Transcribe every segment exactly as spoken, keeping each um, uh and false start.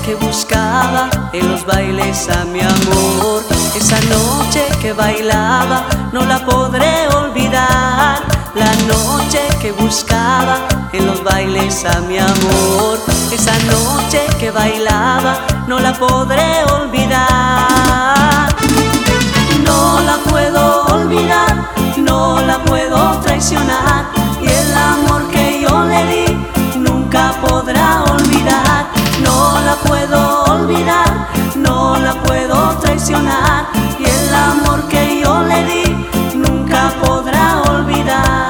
que buscaba en los bailes a mi amor, esa noche que bailaba no la podré olvidar. La noche que buscaba en los bailes a mi amor, esa noche que bailaba no la podré olvidar. No la puedo olvidar, no la puedo traicionar, y el amor que yo le di nunca podrá olvidar. No la puedo olvidar, no la puedo traicionar, y el amor que yo le di nunca podrá olvidar.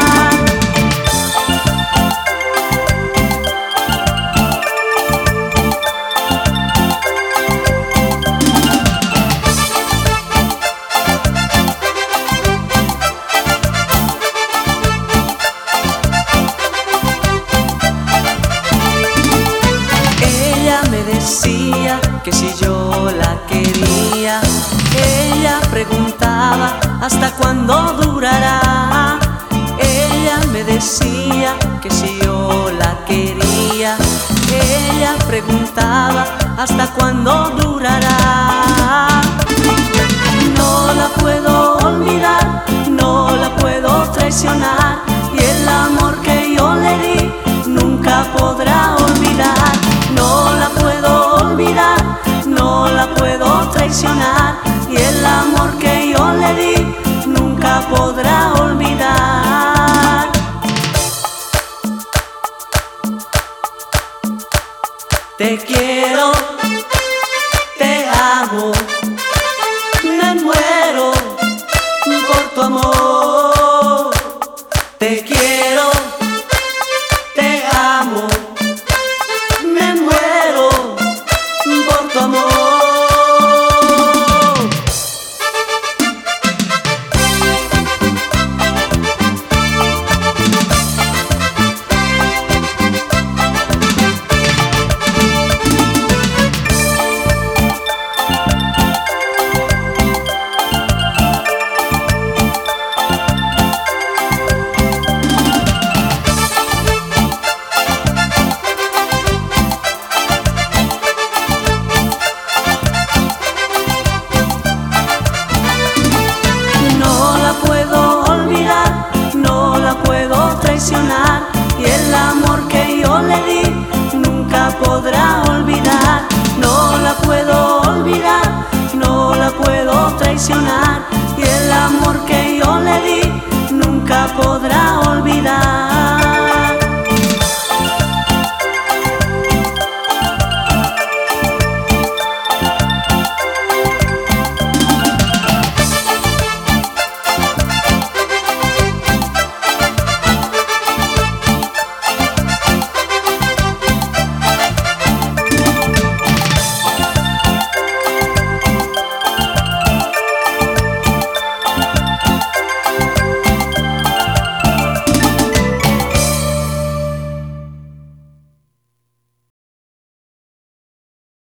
Decía que si yo la quería, ella preguntaba hasta cuándo durará. Ella me decía que si yo la quería, ella preguntaba hasta cuándo durará. No la puedo olvidar, no la puedo traicionar, y el amor que yo le di nunca podrá olvidar. No la puedo olvidar, no la puedo traicionar, y el amor que yo le di nunca podrá olvidar. Te quiero, te amo, me muero por tu amor. Te quiero, te amo, me muero por tu amor. Y el amor que yo le di nunca podrá olvidar. No la puedo olvidar, no la puedo traicionar, y el amor que yo le di